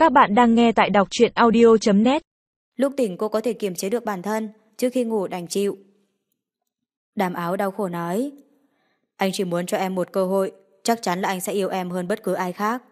Các bạn đang nghe tại đọc truyện audio.net. Lúc tỉnh cô có thể kiềm chế được bản thân, trước khi ngủ đành chịu. Đàm Áo đau khổ nói, anh chỉ muốn cho em một cơ hội, chắc chắn là anh sẽ yêu em hơn bất cứ ai khác.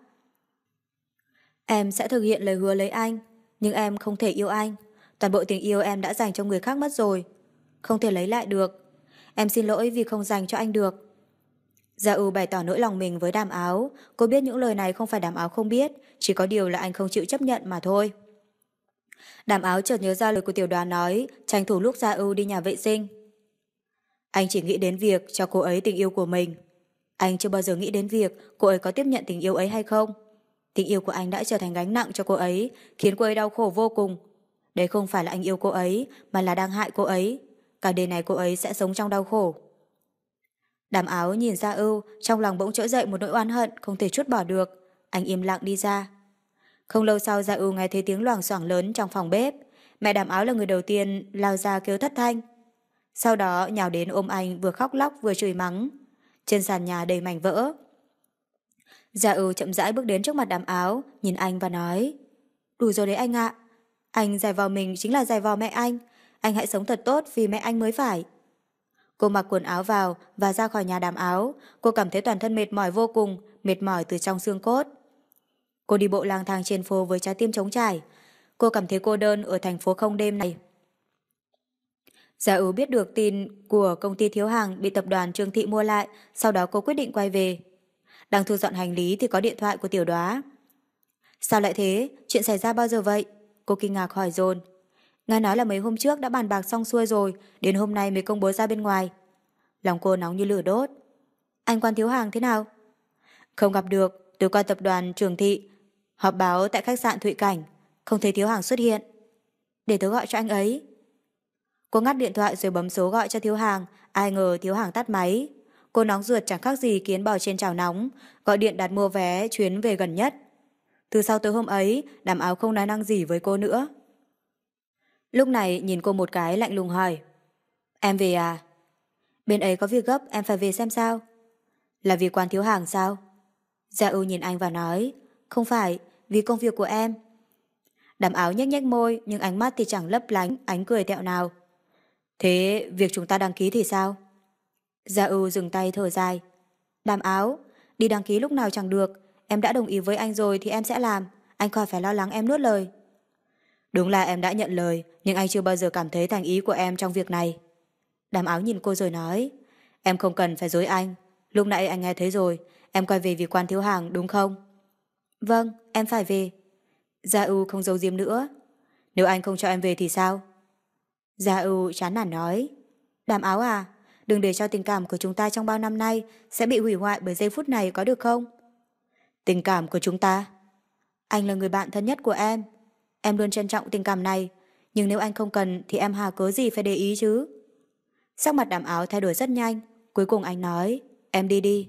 Em sẽ thực hiện lời hứa lấy anh, nhưng em không thể yêu anh. Toàn bộ tình yêu em đã dành cho người khác mất rồi, không thể lấy lại được. Em xin lỗi vì không dành cho anh được. Gia Ưu bày tỏ nỗi lòng mình với Đàm Áo. Cô biết những lời này không phải Đàm Áo không biết, chỉ có điều là anh không chịu chấp nhận mà thôi. Đàm Áo chợt nhớ ra lời của Tiểu Đoán nói, tranh thủ lúc Gia Ưu đi nhà vệ sinh. Anh chỉ nghĩ đến việc cho cô ấy tình yêu của mình. Anh chưa bao giờ nghĩ đến việc cô ấy có tiếp nhận tình yêu ấy hay không. Tình yêu của anh đã trở thành gánh nặng cho cô ấy, khiến cô ấy đau khổ vô cùng. Đấy không phải là anh yêu cô ấy, mà là đang hại cô ấy. Cả đời này cô ấy sẽ sống trong đau khổ. Đàm Áo nhìn Gia Ưu, trong lòng bỗng trỗi dậy một nỗi oán hận không thể trút bỏ được. Anh im lặng đi ra. Không lâu sau Gia Ưu nghe thấy tiếng loảng xoảng lớn trong phòng bếp. Mẹ Đàm Áo là người đầu tiên lao ra kêu thất thanh. Sau đó nhào đến ôm anh, vừa khóc lóc vừa chửi mắng. Trên sàn nhà đầy mảnh vỡ. Gia Ưu chậm rãi bước đến trước mặt Đàm Áo, nhìn anh và nói, đủ rồi đấy anh ạ. Anh giày vò mình chính là giày vò mẹ anh. Anh hãy sống thật tốt vì mẹ anh mới phải. Cô mặc quần áo vào và ra khỏi nhà Đàm Áo. Cô cảm thấy toàn thân mệt mỏi vô cùng, mệt mỏi từ trong xương cốt. Cô đi bộ lang thang trên phố với trái tim trống trải. Cô cảm thấy cô đơn ở thành phố không đêm này. Gia Ưu biết được tin của công ty thiếu hàng bị tập đoàn Trương Thị mua lại, sau đó cô quyết định quay về. Đang thu dọn hành lý thì có điện thoại của Tiểu Đoá. Sao lại thế? Chuyện xảy ra bao giờ vậy? Cô kinh ngạc hỏi dồn. Nghe nói là mấy hôm trước đã bàn bạc xong xuôi rồi, đến hôm nay mới công bố ra bên ngoài. Lòng cô nóng như lửa đốt. Anh Quan thiếu hàng thế nào? Không gặp được, tôi qua tập đoàn Trường Thị họp báo tại khách sạn Thụy Cảnh, không thấy thiếu hàng xuất hiện. Để tớ gọi cho anh ấy. Cô ngắt điện thoại rồi bấm số gọi cho thiếu hàng, ai ngờ thiếu hàng tắt máy. Cô nóng ruột chẳng khác gì kiến bò trên chảo nóng, gọi điện đặt mua vé chuyến về gần nhất. Từ sau tối hôm ấy, Đàm Áo không nói năng gì với cô nữa. Lúc này nhìn cô một cái lạnh lùng hỏi, em về à? Bên ấy có việc gấp, em phải về xem sao. Là vì Quan thiếu hàng sao? Gia Ưu nhìn anh và nói, không phải, vì công việc của em. Đàm Áo nhếch nhếch môi, nhưng ánh mắt thì chẳng lấp lánh ánh cười tẹo nào. Thế việc chúng ta đăng ký thì sao? Gia Ưu dừng tay thở dài. Đàm Áo, đi đăng ký lúc nào chẳng được, em đã đồng ý với anh rồi thì em sẽ làm, anh khỏi phải lo lắng em nuốt lời. Đúng là em đã nhận lời, nhưng anh chưa bao giờ cảm thấy thành ý của em trong việc này. Đàm Áo nhìn cô rồi nói, em không cần phải dối anh. Lúc nãy anh nghe thấy rồi, em quay về vì Quan thiếu hàng đúng không? Vâng, em phải về. Gia Ưu không giấu giếm nữa. Nếu anh không cho em về thì sao? Gia Ưu chán nản nói, Đàm Áo à, đừng để cho tình cảm của chúng ta trong bao năm nay sẽ bị hủy hoại bởi giây phút này có được không? Tình cảm của chúng ta? Anh là người bạn thân nhất của em luôn trân trọng tình cảm này, nhưng nếu anh không cần thì em hà cớ gì phải để ý chứ? Sắc mặt Đàm Áo thay đổi rất nhanh, cuối cùng anh nói, em đi đi.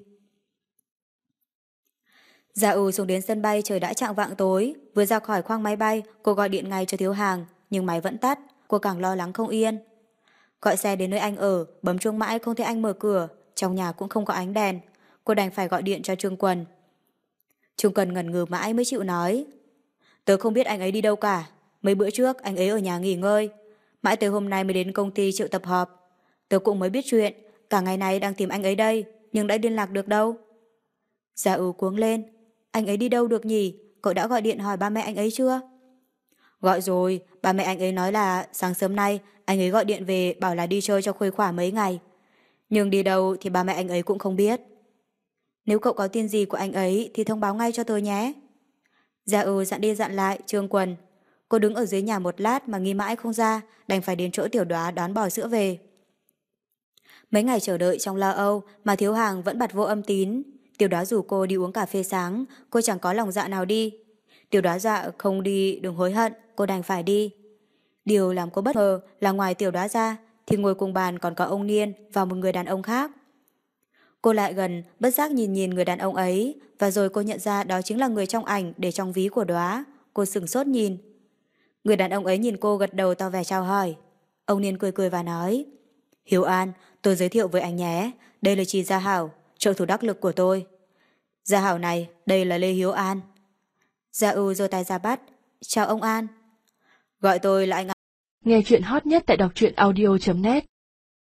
Gia Ưu xuống đến sân bay trời đã chạng vạng tối, vừa ra khỏi khoang máy bay, cô gọi điện ngay cho thiếu hàng, nhưng máy vẫn tắt, cô càng lo lắng không yên. Gọi xe đến nơi anh ở, bấm chuông mãi không thấy anh mở cửa, trong nhà cũng không có ánh đèn, cô đành phải gọi điện cho Trương Quần. Trương Quần ngần ngừ mãi mới chịu nói, tớ không biết anh ấy đi đâu cả, mấy bữa trước anh ấy ở nhà nghỉ ngơi, mãi tới hôm nay mới đến công ty triệu tập họp. Tớ cũng mới biết chuyện, cả ngày nay đang tìm anh ấy đây, nhưng đã liên lạc được đâu. Gia Ưu cuống lên, anh ấy đi đâu được nhỉ, cậu đã gọi điện hỏi ba mẹ anh ấy chưa? Gọi rồi, ba mẹ anh ấy nói là sáng sớm nay anh ấy gọi điện về bảo là đi chơi cho khuây khỏa mấy ngày. Nhưng đi đâu thì ba mẹ anh ấy cũng không biết. Nếu cậu có tin gì của anh ấy thì thông báo ngay cho tôi nhé. Gia Ưu dặn đi dặn lại Trương Quần. Cô đứng ở dưới nhà một lát mà nghi mãi không ra, đành phải đến chỗ Tiểu Đoá đón bò sữa về. Mấy ngày chờ đợi trong lo âu mà thiếu hàng vẫn bặt vô âm tín. Tiểu Đoá rủ cô đi uống cà phê sáng, cô chẳng có lòng dạ nào đi. Tiểu Đoá dạ không đi đừng hối hận, cô đành phải đi. Điều làm cô bất ngờ là ngoài Tiểu Đoá ra thì ngồi cùng bàn còn có ông Niên và một người đàn ông khác. Cô lại gần, bất giác nhìn nhìn người đàn ông ấy, và rồi cô nhận ra đó chính là người trong ảnh để trong ví của Đoá. Cô sửng sốt nhìn. Người đàn ông ấy nhìn cô gật đầu tỏ vẻ chào hỏi. Ông Niên cười cười và nói, Hiếu An, tôi giới thiệu với anh nhé, đây là chị Gia Hảo, trợ thủ đắc lực của tôi. Gia Hảo này, đây là Lê Hiếu An. Gia Ưu giơ tay ra bắt. Chào ông An. Gọi tôi là anh An. Nghe chuyện hot nhất tại đọc truyện audio.net